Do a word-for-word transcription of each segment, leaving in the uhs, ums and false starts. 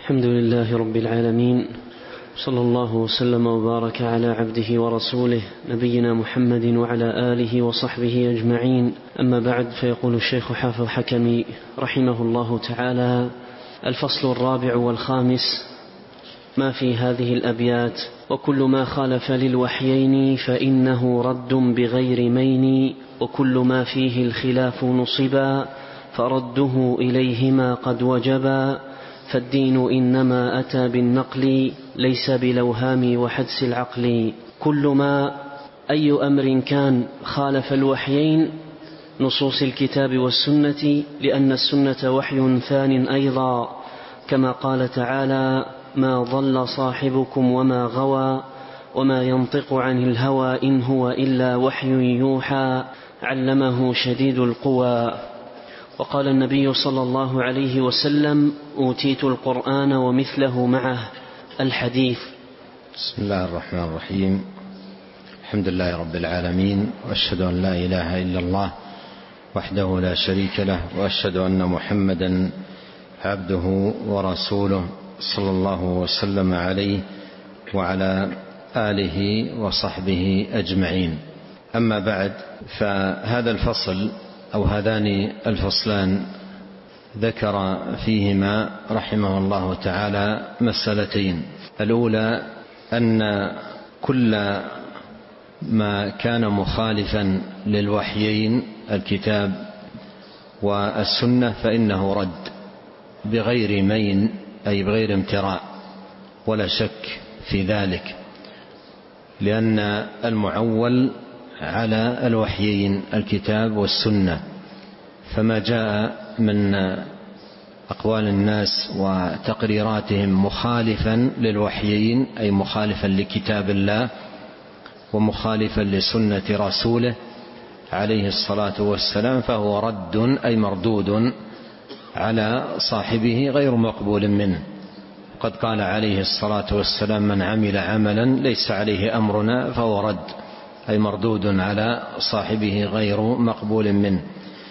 الحمد لله رب العالمين، صلى الله وسلم وبارك على عبده ورسوله نبينا محمد وعلى آله وصحبه أجمعين. أما بعد، فيقول الشيخ حافظ حكمي رحمه الله تعالى: الفصل الرابع والخامس ما في هذه الأبيات: وكل ما خالف للوحيين فإنه رد بغير مين، وكل ما فيه الخلاف نصبا فرده إليهما قد وجبا، فالدين إنما أتى بالنقل ليس بالأوهام وحدس العقل. كل ما أي أمر كان خالف الوحيين نصوص الكتاب والسنة، لأن السنة وحي ثان أيضا، كما قال تعالى: ما ضل صاحبكم وما غوى وما ينطق عن الهوى إن هو إلا وحي يوحى علمه شديد القوى. وقال النبي صلى الله عليه وسلم: أوتيت القرآن ومثله معه، الحديث. بسم الله الرحمن الرحيم. الحمد لله رب العالمين، وأشهد أن لا إله إلا الله وحده لا شريك له، وأشهد أن محمدا عبده ورسوله صلى الله وسلم عليه وعلى آله وصحبه أجمعين. أما بعد، فهذا الفصل أو هذان الفصلان ذكر فيهما رحمه الله تعالى مسألتين. الأولى أن كل ما كان مخالفا للوحيين الكتاب والسنة فإنه رد بغير مين، أي بغير امتراء ولا شك في ذلك، لأن المعول على الوحيين الكتاب والسنة، فما جاء من أقوال الناس وتقريراتهم مخالفا للوحيين أي مخالفا لكتاب الله ومخالفا لسنة رسوله عليه الصلاة والسلام، فهو رد أي مردود على صاحبه غير مقبول منه. قد قال عليه الصلاة والسلام: من عمل عملا ليس عليه أمرنا فهو رد، أي مردود على صاحبه غير مقبول منه.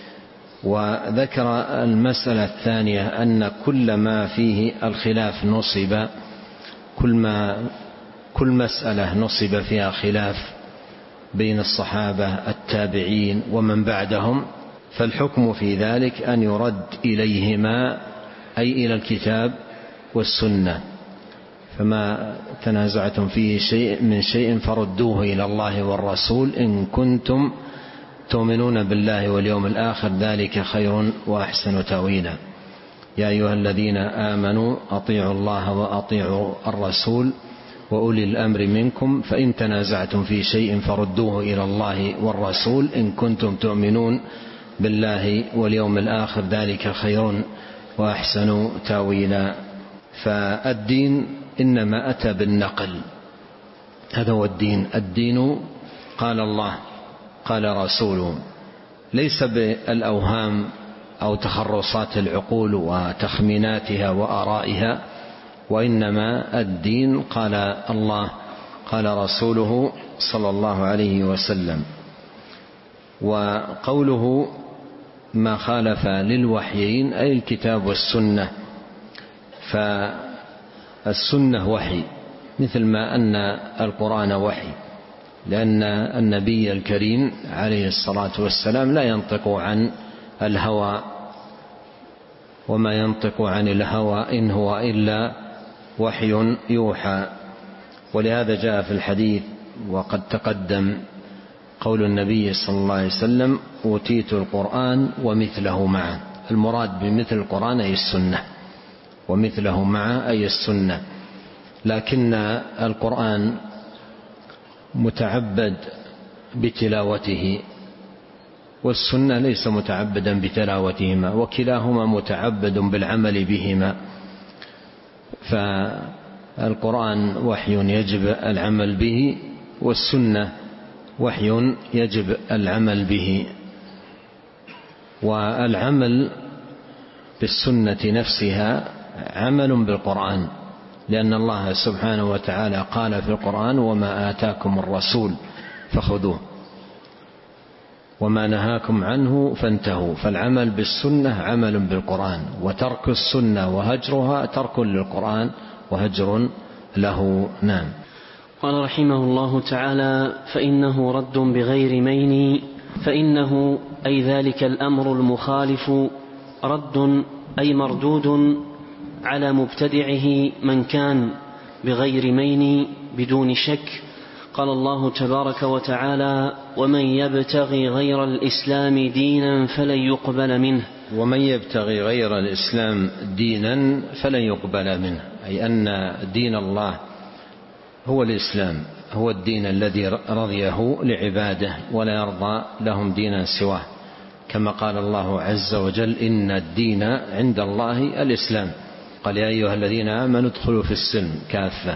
وذكر المسألة الثانية أن كل ما فيه الخلاف نصب، كل ما كل مسألة نصب فيها خلاف بين الصحابة التابعين ومن بعدهم، فالحكم في ذلك أن يرد إليهما أي إلى الكتاب والسنة، فما تنازعتم فيه شيء من شيء فردوه إلى الله والرسول إن كنتم تؤمنون بالله واليوم الآخر ذلك خير وأحسن تأويلا. يا أيها الذين آمنوا أطيعوا الله وأطيعوا الرسول وأولي الأمر منكم فإن تنازعتم في شيء فردوه إلى الله والرسول إن كنتم تؤمنون بالله واليوم الآخر ذلك خير وأحسن تأويلا. فالدين إنما أتى بالنقل، هذا هو الدين. الدين قال الله قال رسوله، ليس بالأوهام أو تخرصات العقول وتخميناتها وآرائها، وإنما الدين قال الله قال رسوله صلى الله عليه وسلم. وقوله ما خالف للوحيين أي الكتاب والسنة، فالسنة وحي مثل ما أن القرآن وحي، لأن النبي الكريم عليه الصلاة والسلام لا ينطق عن الهوى، وما ينطق عن الهوى إن هو إلا وحي يوحى. ولهذا جاء في الحديث وقد تقدم قول النبي صلى الله عليه وسلم: أوتيت القرآن ومثله معه. المراد بمثل القرآن أي السنة، ومثله معه أي السنة. لكن القرآن متعبد بتلاوته والسنة ليس متعبدا بتلاوتهما، وكلاهما متعبد بالعمل بهما. فالقرآن وحي يجب العمل به، والسنة وحي يجب العمل به. والعمل بالسنة نفسها عمل بالقرآن، لأن الله سبحانه وتعالى قال في القرآن: وما آتاكم الرسول فخذوه. وما نهاكم عنه فانتهوا. فالعمل بالسنة عمل بالقرآن، وترك السنة وهجرها ترك للقرآن وهجر له. نعم. قال رحمه الله تعالى: فإنه رد بغير مين، فإنه أي ذلك الأمر المخالف رد أي مردود على مبتدعه من كان بغير مين بدون شك. قال الله تبارك وتعالى: ومن يبتغي غير الإسلام دينا فلن يقبل منه. ومن يبتغي غير الإسلام دينا فلن يقبل منه، أي أن دين الله هو الإسلام، هو الدين الذي رضيه لعباده ولا يرضى لهم دينا سواه، كما قال الله عز وجل: إن الدين عند الله الإسلام. قال: يا أيها الذين آمنوا ادخلوا في السلم كافة.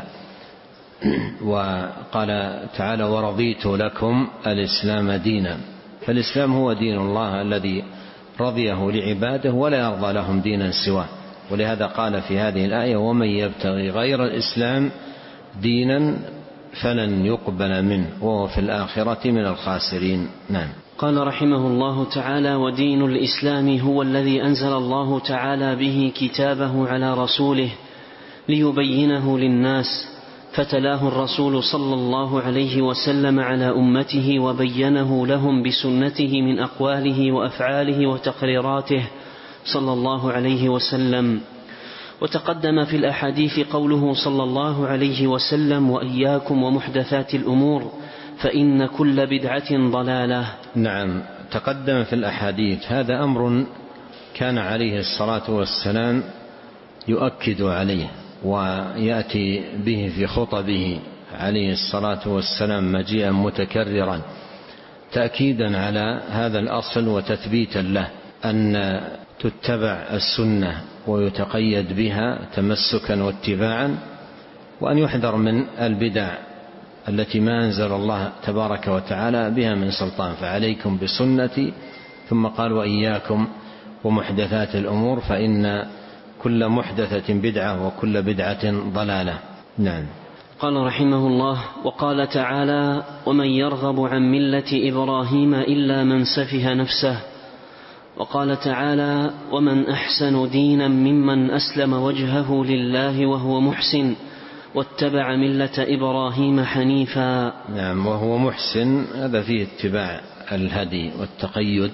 وقال تعالى: ورضيت لكم الإسلام دينا. فالإسلام هو دين الله الذي رضيه لعباده ولا يرضى لهم دينا سواه. ولهذا قال في هذه الآية: ومن يبتغي غير الإسلام دينا فلن يقبل منه وهو في الآخرة من الخاسرين. نعم. قال رحمه الله تعالى: ودين الإسلام هو الذي أنزل الله تعالى به كتابه على رسوله ليبينه للناس، فتلاه الرسول صلى الله عليه وسلم على أمته وبينه لهم بسنته من أقواله وأفعاله وتقريراته صلى الله عليه وسلم. وتقدم في الأحاديث قوله صلى الله عليه وسلم: وإياكم ومحدثات الأمور فإن كل بدعة ضلالة. نعم، تقدم في الأحاديث. هذا أمر كان عليه الصلاة والسلام يؤكد عليه ويأتي به في خطبه عليه الصلاة والسلام مجيئا متكررا، تأكيدا على هذا الأصل وتثبيتا له، أن تتبع السنة ويتقيد بها تمسكا واتباعا، وأن يحذر من البدع التي ما أنزل الله تبارك وتعالى بها من سلطان. فعليكم بسنتي، ثم قال: وإياكم ومحدثات الأمور فإن كل محدثة بدعة وكل بدعة ضلالة. نعم. قال رحمه الله: وقال تعالى: ومن يرغب عن ملة إبراهيم إلا من سفه نفسه. وقال تعالى: ومن أحسن دينا ممن أسلم وجهه لله وهو محسن واتبع ملة إبراهيم حنيفا. نعم، وهو محسن، هذا فيه اتباع الهدي والتقيد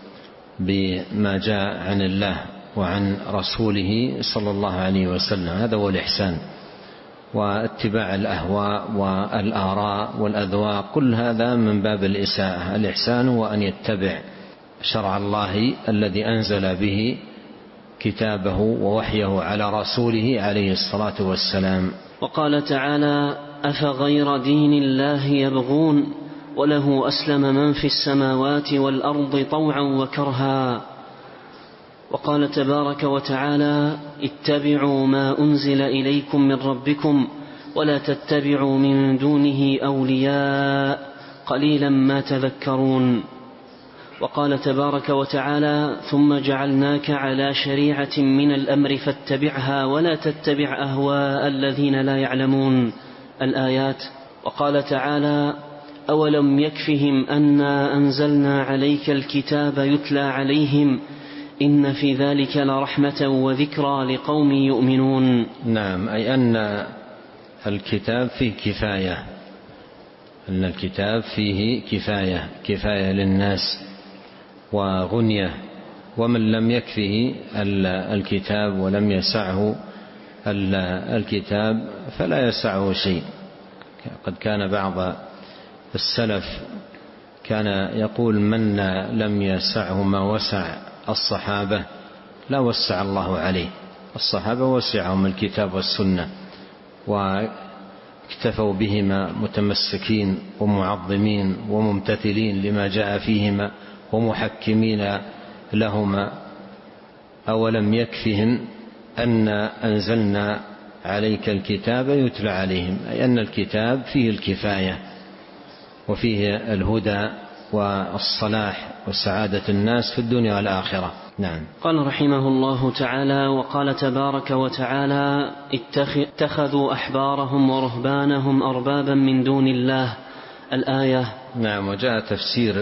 بما جاء عن الله وعن رسوله صلى الله عليه وسلم، هذا هو الإحسان. واتباع الأهواء والآراء والأذواق كل هذا من باب الإساءة. الإحسان هو أن يتبع شرع الله الذي أنزل به كتابه ووحيه على رسوله عليه الصلاة والسلام. وقال تعالى: أفغير دين الله يبغون وله أسلم من في السماوات والأرض طوعا وكرها. وقال تبارك وتعالى: اتبعوا ما أنزل إليكم من ربكم ولا تتبعوا من دونه أولياء قليلا ما تذكرون. وقال تبارك وتعالى: ثم جعلناك على شريعة من الأمر فاتبعها ولا تتبع أهواء الذين لا يعلمون. الآيات. وقال تعالى: أولم يكفهم أنا أنزلنا عليك الكتاب يتلى عليهم إن في ذلك لرحمة وذكرى لقوم يؤمنون. نعم، أي أن الكتاب فيه كفاية، أن الكتاب فيه كفاية كفاية للناس وغنية، ومن لم يكفه الكتاب ولم يسعه الكتاب فلا يسعه شيء. قد كان بعض السلف كان يقول: من لم يسعه ما وسع الصحابة لا وسع الله عليه. الصحابة وسعهم الكتاب والسنة واكتفوا بهما متمسكين ومعظمين وممتثلين لما جاء فيهما ومحكمين لهما. أولم يكفهم أن أنزلنا عليك الكتاب يتلى عليهم، أي أن الكتاب فيه الكفاية وفيه الهدى والصلاح وسعادة الناس في الدنيا والآخرة. نعم. قال رحمه الله تعالى: وقال تبارك وتعالى: اتخذوا أحبارهم ورهبانهم أربابا من دون الله. الآية. نعم. وجاء تفسير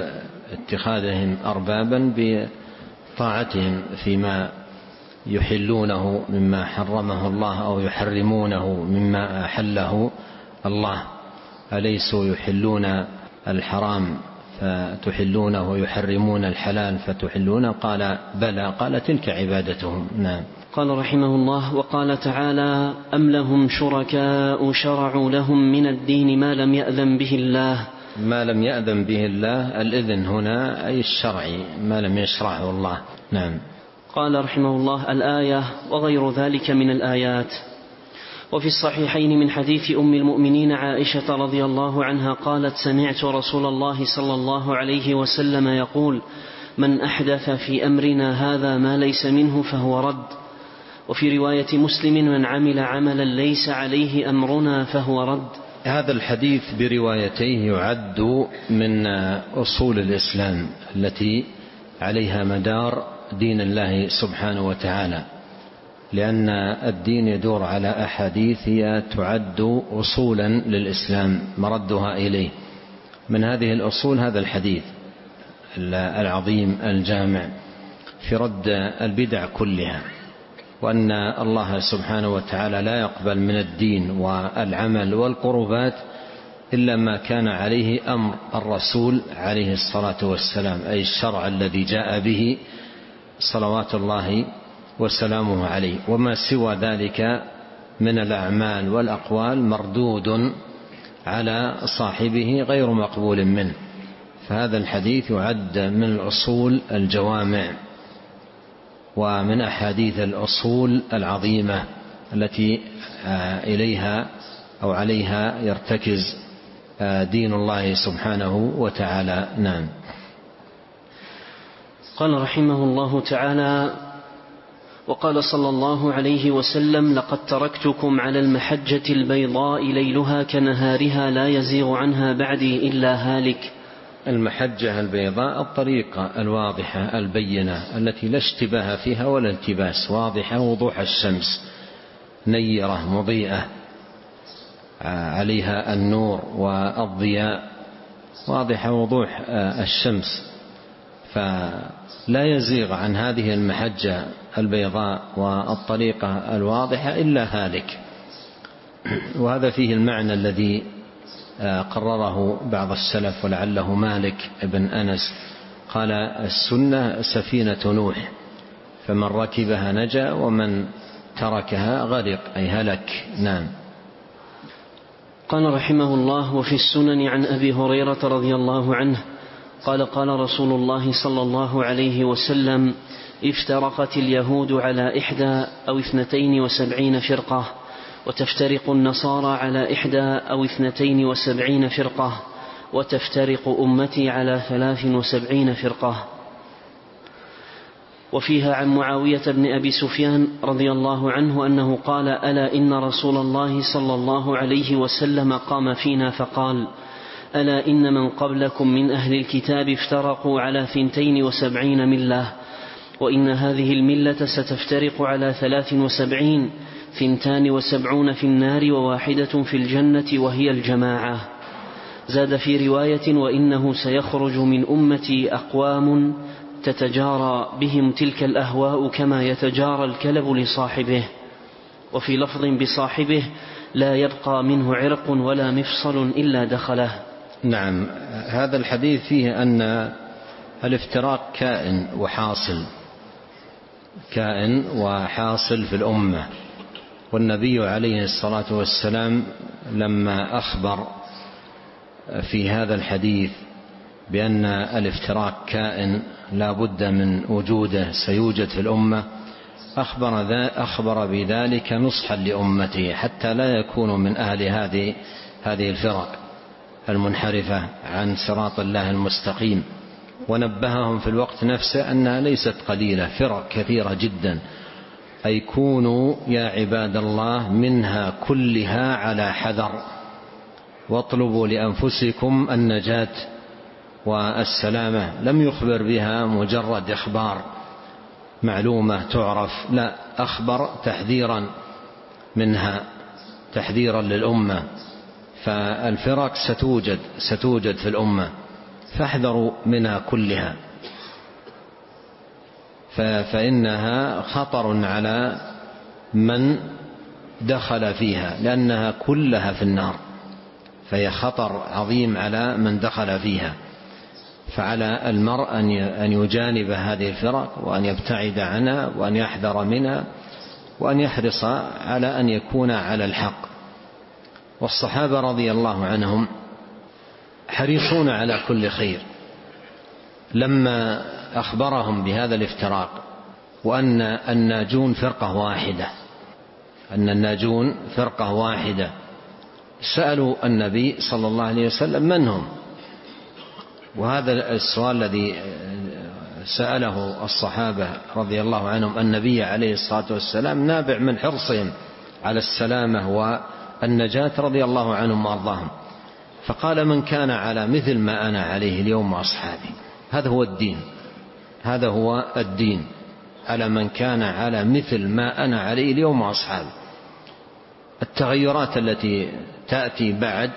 اتخاذهم أربابا بطاعتهم فيما يحلونه مما حرمه الله أو يحرمونه مما أحله الله. أليسوا يحلون الحرام فتحلونه ويحرمون الحلال فتحلونه؟ قال بلى. قال تلك عبادتهم. نعم. قال رحمه الله: وقال تعالى: أم لهم شركاء شرعوا لهم من الدين ما لم يأذن به الله. ما لم يأذن به الله، الإذن هنا أي الشرعي، ما لم يشرعه الله. نعم. قال رحمه الله: الآية وغير ذلك من الآيات. وفي الصحيحين من حديث أم المؤمنين عائشة رضي الله عنها قالت: سمعت رسول الله صلى الله عليه وسلم يقول: من أحدث في أمرنا هذا ما ليس منه فهو رد. وفي رواية مسلم: من عمل عملا ليس عليه أمرنا فهو رد. هذا الحديث بروايتيه يعد من أصول الإسلام التي عليها مدار دين الله سبحانه وتعالى، لأن الدين يدور على أحاديث هي تعد أصولا للإسلام مردها إليه. من هذه الأصول هذا الحديث العظيم الجامع في رد البدع كلها، وأن الله سبحانه وتعالى لا يقبل من الدين والعمل والقربات إلا ما كان عليه أمر الرسول عليه الصلاة والسلام، أي الشرع الذي جاء به صلوات الله وسلامه عليه. وما سوى ذلك من الأعمال والأقوال مردود على صاحبه غير مقبول منه. فهذا الحديث يعد من الأصول الجوامع ومن أحاديث الأصول العظيمة التي إليها أو عليها يرتكز دين الله سبحانه وتعالى. نعم. قال رحمه الله تعالى: وقال صلى الله عليه وسلم: لقد تركتكم على المحجة البيضاء ليلها كنهارها لا يزيغ عنها بعدي إلا هالك. المحجة البيضاء الطريقة الواضحة البينة التي لا اشتباه فيها ولا التباس، واضحة وضوح الشمس، نيرة مضيئة عليها النور والضياء، واضحة وضوح الشمس، فلا يزيغ عن هذه المحجة البيضاء والطريقة الواضحة إلا هالك. وهذا فيه المعنى الذي قرره بعض السلف ولعله مالك ابن أنس، قال: السنة سفينة نوح، فمن ركبها نجا ومن تركها غرق، أي هلك. نعم. قال رحمه الله: وفي السنن عن أبي هريرة رضي الله عنه قال: قال رسول الله صلى الله عليه وسلم: افترقت اليهود على إحدى أو اثنتين وسبعين فرقة، وتفترق النصارى على إحدى أو اثنتين وسبعين فرقة، وتفترق أمتي على ثلاث وسبعين فرقة. وفيها عن معاوية بن أبي سفيان رضي الله عنه أنه قال: ألا إن رسول الله صلى الله عليه وسلم قام فينا فقال: ألا إن من قبلكم من أهل الكتاب افترقوا على ثنتين وسبعين ملة، وإن هذه الملة ستفترق على ثلاث وسبعين، ثنتان وسبعون في النار وواحدة في الجنة وهي الجماعة. زاد في رواية: وإنه سيخرج من أمتي أقوام تتجارى بهم تلك الأهواء كما يتجارى الكلب لصاحبه. وفي لفظ بصاحبه: لا يبقى منه عرق ولا مفصل إلا دخله. نعم. هذا الحديث فيه أن الافتراق كائن وحاصل، كائن وحاصل في الأمة، والنبي عليه الصلاة والسلام لما أخبر في هذا الحديث بأن الافتراق كائن لا بد من وجوده سيوجد في الأمة، أخبر, أخبر بذلك نصحا لأمته حتى لا يكونوا من أهل هذه هذه الفرق المنحرفة عن صراط الله المستقيم، ونبههم في الوقت نفسه أنها ليست قليلة، فرق كثيرة جدا، أي كونوا يا عباد الله منها كلها على حذر، واطلبوا لأنفسكم النجاة والسلامة. لم يخبر بها مجرد إخبار معلومة تعرف، لا، أخبر تحذيرا منها، تحذيرا للأمة. فالفرق ستوجد ستوجد في الأمة، فاحذروا منها كلها، فإنها خطر على من دخل فيها، لأنها كلها في النار، فهي خطر عظيم على من دخل فيها. فعلى المرء أن يجانب هذه الفرق وأن يبتعد عنها وأن يحذر منها وأن يحرص على أن يكون على الحق. والصحابة رضي الله عنهم حريصون على كل خير. لما أخبرهم بهذا الافتراق وأن الناجون فرقة واحدة أن الناجون فرقة واحدة سألوا النبي صلى الله عليه وسلم من هم؟ وهذا السؤال الذي سأله الصحابة رضي الله عنهم النبي عليه الصلاة والسلام نابع من حرصهم على السلامة والنجاة رضي الله عنهم وأرضاهم. فقال من كان على مثل ما أنا عليه اليوم وأصحابي. هذا هو الدين، هذا هو الدين، على من كان على مثل ما أنا عليه اليوم وأصحابي. التغيرات التي تأتي بعد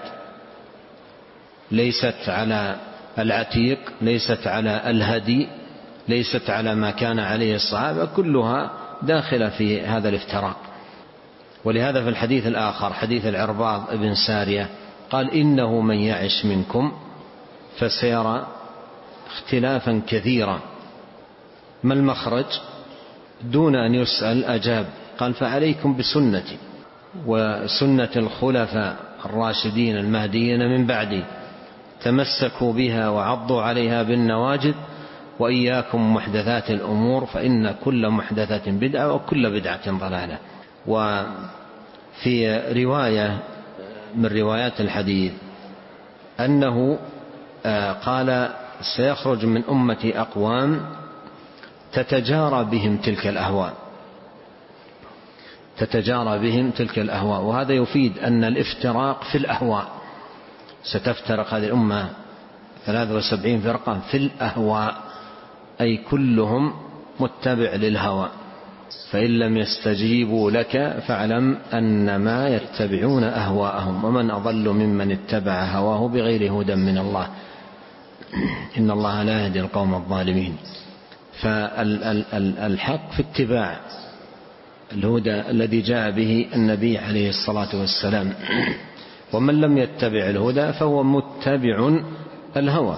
ليست على العتيق، ليست على الهدي، ليست على ما كان عليه الصحابة، كلها داخلة في هذا الافتراق. ولهذا في الحديث الآخر حديث العرباض بن سارية قال إنه من يعش منكم فسيرى اختلافا كثيرا. ما المخرج؟ دون أن يسأل أجاب، قال فعليكم بسنتي وسنة الخلفاء الراشدين المهديين من بعدي، تمسكوا بها وعضوا عليها بالنواجذ، وإياكم محدثات الأمور فإن كل محدثة بدعة وكل بدعة ضلالة. وفي رواية من روايات الحديث أنه قال سيخرج من أمتي أقوام تتجارى بهم تلك الأهواء تتجارى بهم تلك الأهواء وهذا يفيد أن الافتراق في الأهواء. ستفترق هذه الأمة ثلاثة وسبعين فرقة في الأهواء، أي كلهم متبع للهوى. فإن لم يستجيبوا لك فاعلم أنما يتبعون أهواءهم ومن أضل ممن اتبع هواه بغير هدى من الله إن الله لا يهدي القوم الظالمين. فالحق في اتباع الهدى الذي جاء به النبي عليه الصلاة والسلام، ومن لم يتبع الهدى فهو متبع الهوى.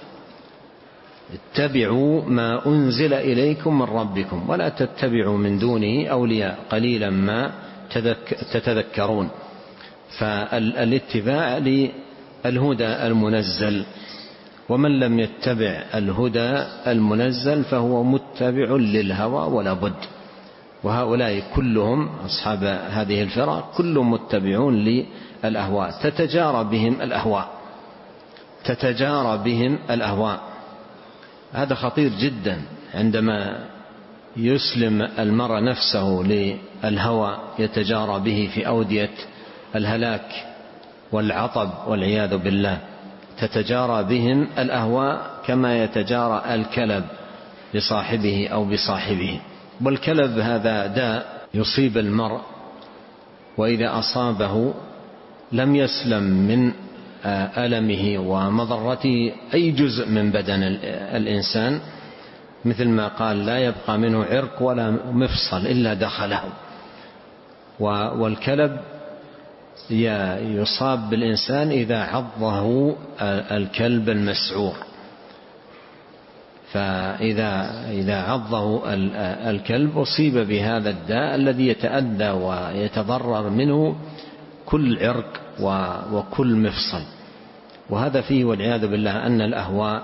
اتبعوا ما أنزل إليكم من ربكم ولا تتبعوا من دونه أولياء قليلا ما تتذكرون. فالاتباع للهدى المنزل، ومن لم يتبع الهدى المنزل فهو متبع للهوى ولا بد. وهؤلاء كلهم أصحاب هذه الفرق كلهم متبعون للأهواء، تتجارى بهم الأهواء تتجارى بهم الأهواء. هذا خطير جدا عندما يسلم المرء نفسه للهوى يتجارى به في أودية الهلاك والعطب والعياذ بالله. تتجارى بهم الأهواء كما يتجارى الكلب لصاحبه أو بصاحبه. والكلب هذا داء يصيب المرء، وإذا أصابه لم يسلم من ألمه ومضرته أي جزء من بدن الإنسان، مثل ما قال لا يبقى منه عرق ولا مفصل إلا دخله. والكلب يصاب بالإنسان إذا عضه الكلب المسعور، فإذا إذا عضه الكلب أصيب بهذا الداء الذي يتأذى ويتضرر منه كل عرق وكل مفصل. وهذا فيه والعياذ بالله أن الأهواء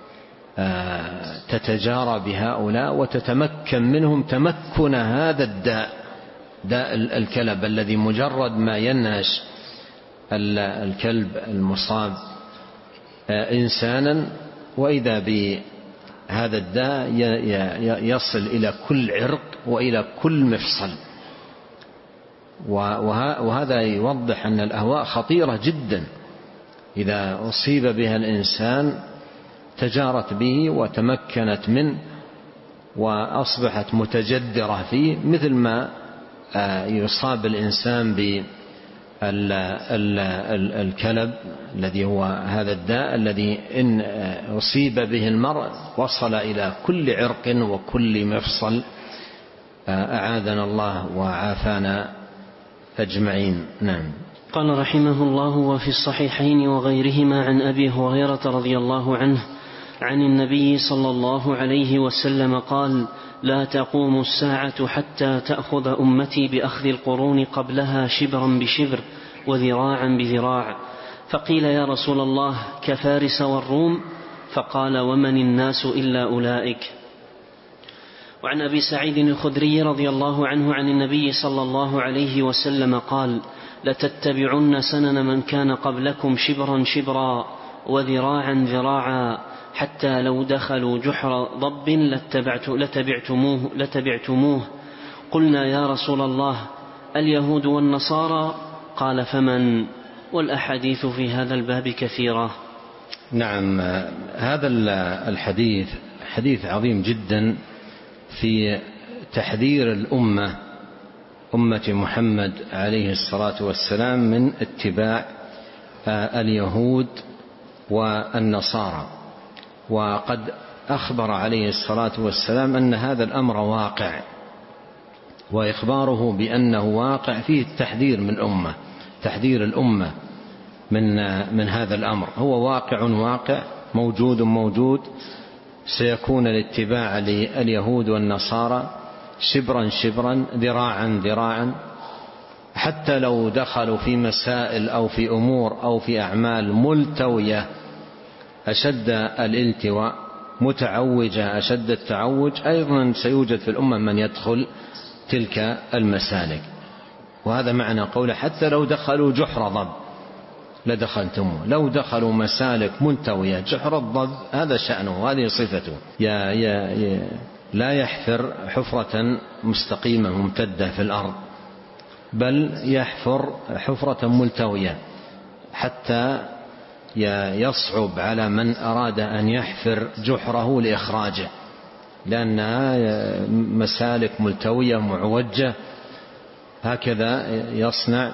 تتجارى بهؤلاء وتتمكن منهم تمكن هذا الداء، داء الكلب الذي مجرد ما ينهش الكلب المصاب إنسانا وإذا بهذا الداء يصل إلى كل عرق وإلى كل مفصل. وهذا يوضح أن الأهواء خطيرة جدا، إذا أصيب بها الإنسان تجارت به وتمكنت منه وأصبحت متجدرة فيه، مثل ما يصاب الإنسان الكلب الذي هو هذا الداء الذي إن أصيب به المرء وصل إلى كل عرق وكل مفصل، أعاذنا الله وعافانا أجمعين. نعم. قال رحمه الله: وفي الصحيحين وغيرهما عن أبي هريرة رضي الله عنه عن النبي صلى الله عليه وسلم قال: لا تقوم الساعة حتى تأخذ أمتي بأخذ القرون قبلها شبرا بشبر وذراعا بذراع. فقيل: يا رسول الله كفارس والروم؟ فقال: ومن الناس إلا أولئك. وعن أبي سعيد الخدري رضي الله عنه عن النبي صلى الله عليه وسلم قال: لتتبعن سنن من كان قبلكم شبرا شبرا وذراعا ذراعا حتى لو دخلوا جحر ضب لتبعتموه, لتبعتموه. قلنا: يا رسول الله اليهود والنصارى؟ قال: فمن؟ والأحاديث في هذا الباب كثيرة. نعم. هذا الحديث حديث عظيم جدا في تحذير الأمة أمة محمد عليه الصلاة والسلام من اتباع اليهود والنصارى. وقد أخبر عليه الصلاة والسلام أن هذا الأمر واقع، وإخباره بأنه واقع فيه التحذير من الأمة، تحذير الأمة من من هذا الأمر. هو واقع واقع موجود موجود، سيكون الاتباع لليهود والنصارى شبرا شبرا ذراعا ذراعا، حتى لو دخلوا في مسائل أو في أمور أو في أعمال ملتوية أشد الالتواء، متعوجة أشد التعوج، أيضا سيوجد في الأمة من يدخل تلك المسالك. وهذا معنى قوله: حتى لو دخلوا جحر ضب لدخلتموه. لو دخلوا مسالك ملتوية، جحر الضب هذا شأنه، هذه صفته، يا يا يا لا يحفر حفرة مستقيمة ممتدة في الأرض، بل يحفر حفرة ملتوية حتى يصعب على من أراد أن يحفر جحره لإخراجه، لأنها مسالك ملتوية معوجة، هكذا يصنع.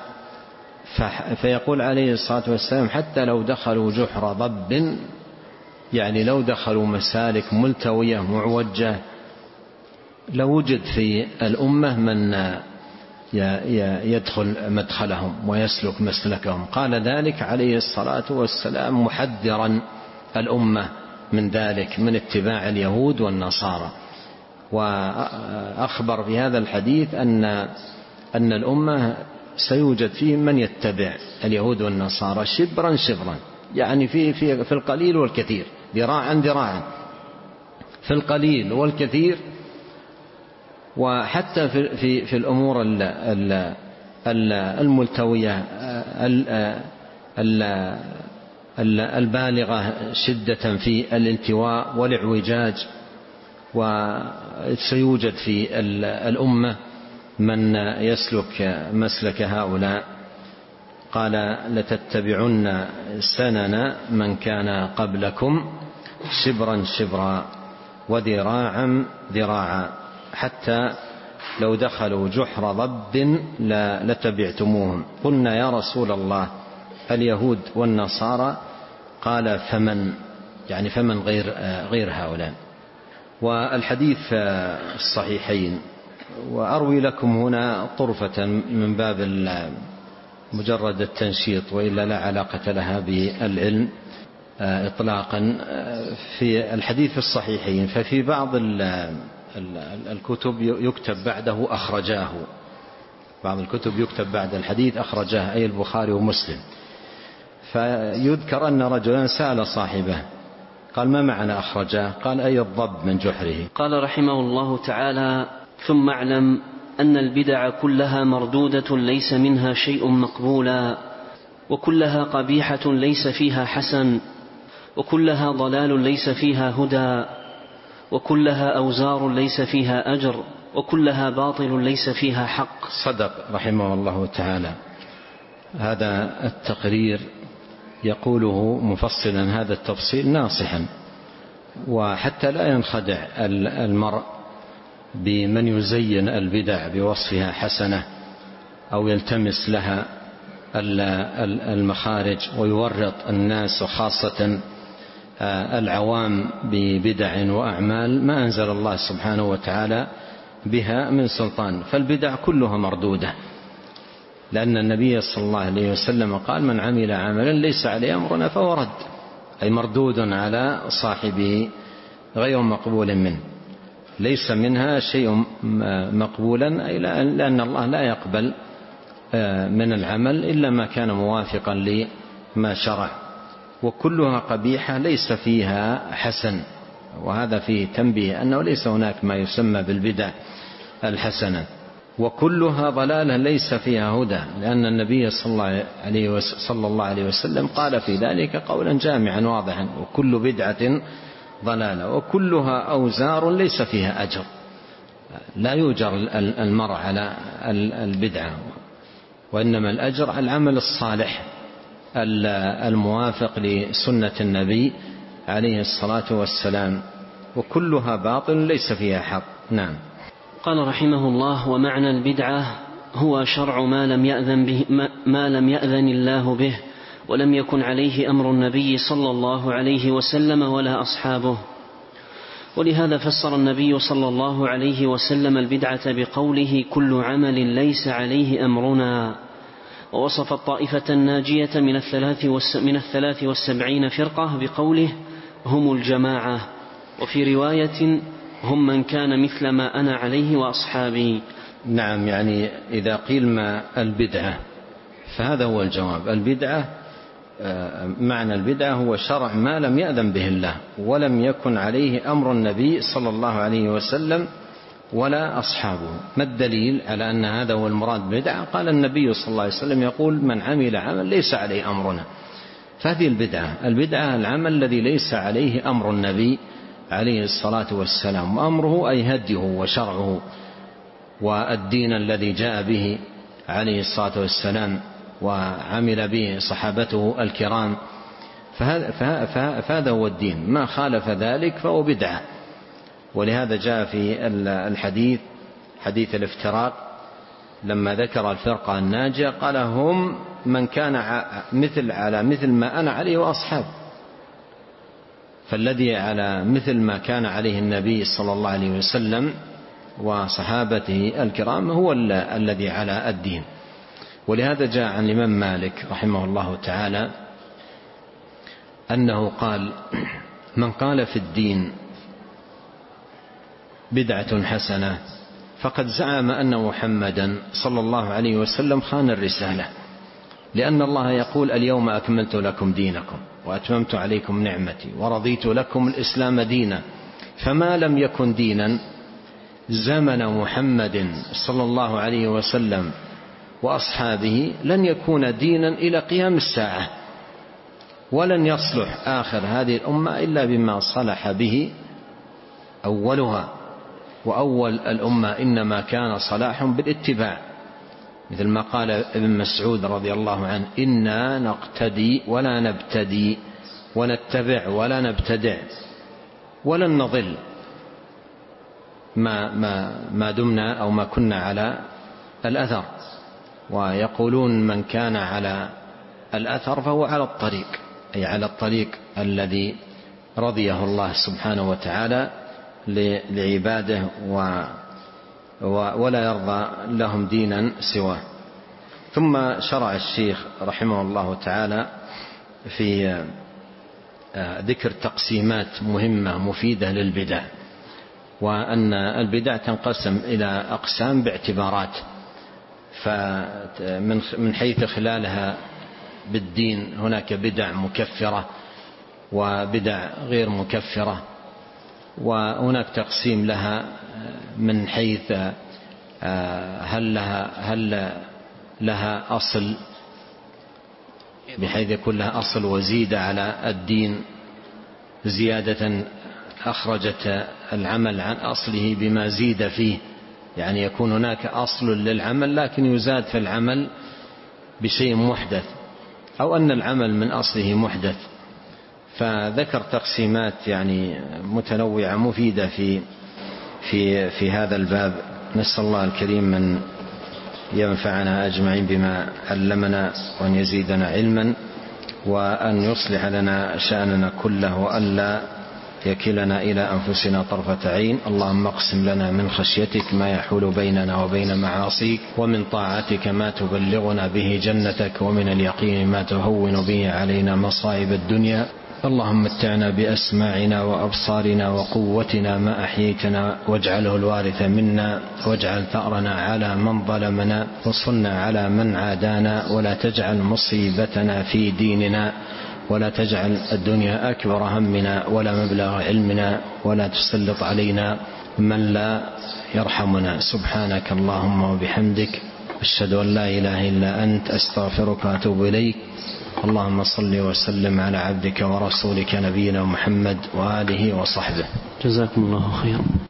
فيقول عليه الصلاة والسلام: حتى لو دخلوا جحر ضب، يعني لو دخلوا مسالك ملتوية معوجة لوجد في الأمة من يدخل مدخلهم ويسلك مسلكهم. قال ذلك عليه الصلاة والسلام محذرا الأمة من ذلك، من اتباع اليهود والنصارى. وأخبر في هذا الحديث أن أن الأمة سيوجد فيه من يتبع اليهود والنصارى شبرا شبرا، يعني في في في القليل والكثير، ذراعا ذراعا، في القليل والكثير. وحتى في في في الأمور الملتوية البالغة شدة في الالتواء والاعوجاج، وسيوجد في الأمة من يسلك مسلك هؤلاء. قال: لتتبعن سنن من كان قبلكم شبرا شبرا وذراعا ذراعا حتى لو دخلوا جحر ضب لتبعتموهم. قلنا: يا رسول الله اليهود والنصارى؟ قال: فمن؟ يعني فمن غير غير هؤلاء. والحديث الصحيحين. وأروي لكم هنا طرفة من باب مجرد التنشيط، وإلا لا علاقة لها بالعلم إطلاقا. في الحديث الصحيحين ففي بعض الكتب يكتب بعده أخرجاه، بعض الكتب يكتب بعد الحديث أخرجاه، أي البخاري ومسلم. فيذكر أن رجلا سأل صاحبه قال: ما معنى أخرجاه؟ قال: أي الضب من جحره. قال رحمه الله تعالى: ثم اعلم أن البدع كلها مردودة ليس منها شيء مقبولا، وكلها قبيحة ليس فيها حسن، وكلها ضلال ليس فيها هدى، وكلها أوزار ليس فيها أجر، وكلها باطل ليس فيها حق. صدق رحمه الله تعالى. هذا التقرير يقوله مفصلا هذا التفصيل ناصحا، وحتى لا ينخدع المرء بمن يزين البدع بوصفها حسنة أو يلتمس لها المخارج ويورط الناس وخاصة العوام ببدع وأعمال ما أنزل الله سبحانه وتعالى بها من سلطان. فالبدع كلها مردودة، لأن النبي صلى الله عليه وسلم قال: من عمل عملا ليس عليه أمرنا فهو رد، أي مردود على صاحبه غير مقبول منه، ليس منها شيء مقبولا، أي لأن الله لا يقبل من العمل إلا ما كان موافقا لما شرع. وكلها قبيحة ليس فيها حسن، وهذا فيه تنبيه أنه ليس هناك ما يسمى بالبدع الحسنة. وكلها ضلالة ليس فيها هدى، لأن النبي صلى الله عليه وسلم قال في ذلك قولا جامعا واضحا: وكل بدعة ضلالة وكلها أوزار ليس فيها أجر. لا يؤجر المرء على البدعة، وإنما الأجر على العمل الصالح الموافق لسنة النبي عليه الصلاة والسلام. وكلها باطل ليس فيها حق. نعم. قال رحمه الله: ومعنى البدعة هو شرع ما لم يأذن به ما لم يأذن الله به ولم يكن عليه أمر النبي صلى الله عليه وسلم ولا أصحابه. ولهذا فسر النبي صلى الله عليه وسلم البدعة بقوله: كل عمل ليس عليه أمرنا. ووصف الطائفة الناجية من الثلاث من الثلاث والسبعين فرقة بقوله: هم الجماعة. وفي رواية: هم من كان مثل ما أنا عليه وأصحابي. نعم، يعني إذا قيل ما البدعة فهذا هو الجواب. البدعة معنى البدعة هو شرع ما لم يأذن به الله ولم يكن عليه أمر النبي صلى الله عليه وسلم ولا أصحابه. ما الدليل على أن هذا هو المراد بدعة؟ قال النبي صلى الله عليه وسلم يقول: من عمل عمل ليس عليه أمرنا. فهذه البدعة. البدعة العمل الذي ليس عليه أمر النبي عليه الصلاة والسلام، وأمره أي هديه وشرعه والدين الذي جاء به عليه الصلاة والسلام وعمل به صحابته الكرام، فهذا هو الدين. ما خالف ذلك فهو بدعة. ولهذا جاء في الحديث حديث الافتراق لما ذكر الفرقة الناجية قال: هم من كان مثل على مثل ما أنا عليه وأصحاب. فالذي على مثل ما كان عليه النبي صلى الله عليه وسلم وصحابته الكرام هو الذي على الدين. ولهذا جاء عن الإمام مالك رحمه الله تعالى أنه قال: من قال في الدين بدعة حسنة فقد زعم أن محمدا صلى الله عليه وسلم خان الرسالة، لأن الله يقول: اليوم أكملت لكم دينكم وأتممت عليكم نعمتي ورضيت لكم الإسلام دينا. فما لم يكن دينا زمن محمد صلى الله عليه وسلم وأصحابه لن يكون دينا إلى قيام الساعة، ولن يصلح آخر هذه الأمة إلا بما صلح به أولها. وأول الأمة إنما كان صلاح بالاتباع، مثل ما قال ابن مسعود رضي الله عنه: إنا نقتدي ولا نبتدي ونتبع ولا نبتدع ولن نضل ما, ما, ما دمنا أو ما كنا على الأثر. ويقولون: من كان على الأثر فهو على الطريق، أي على الطريق الذي رضيه الله سبحانه وتعالى لعباده ولا يرضى لهم دينا سواه. ثم شرع الشيخ رحمه الله تعالى في ذكر تقسيمات مهمة مفيدة للبدع، وأن البدع تنقسم إلى أقسام باعتبارات. فمن حيث خلالها بالدين هناك بدع مكفرة وبدع غير مكفرة، وهناك تقسيم لها من حيث هل لها, هل لها أصل، بحيث يكون لها أصل وزيادة على الدين، زيادة أخرجت العمل عن أصله بما زيد فيه، يعني يكون هناك أصل للعمل لكن يزاد في العمل بشيء محدث، أو أن العمل من أصله محدث. فذكر تقسيمات يعني متنوعة مفيدة في في في هذا الباب. نسأل الله الكريم من ينفعنا أجمعين بما علمنا، وأن يزيدنا علما، وأن يصلح لنا شأننا كله، وألا يكلنا إلى أنفسنا طرفة عين. اللهم اقسم لنا من خشيتك ما يحول بيننا وبين معاصيك، ومن طاعتك ما تبلغنا به جنتك، ومن اليقين ما تهون به علينا مصائب الدنيا. اللهم متعنا بأسماعنا وأبصارنا وقوتنا ما أحييتنا، واجعله الوارث منا، واجعل ثأرنا على من ظلمنا، وانصرنا على من عادانا، ولا تجعل مصيبتنا في ديننا، ولا تجعل الدنيا أكبر همنا ولا مبلغ علمنا، ولا تسلط علينا من لا يرحمنا. سبحانك اللهم وبحمدك، أشهد أن لا إله إلا أنت، أستغفرك وأتوب إليك. اللهم صل وسلم على عبدك ورسولك نبينا محمد وآله وصحبه. جزاكم الله خيرا.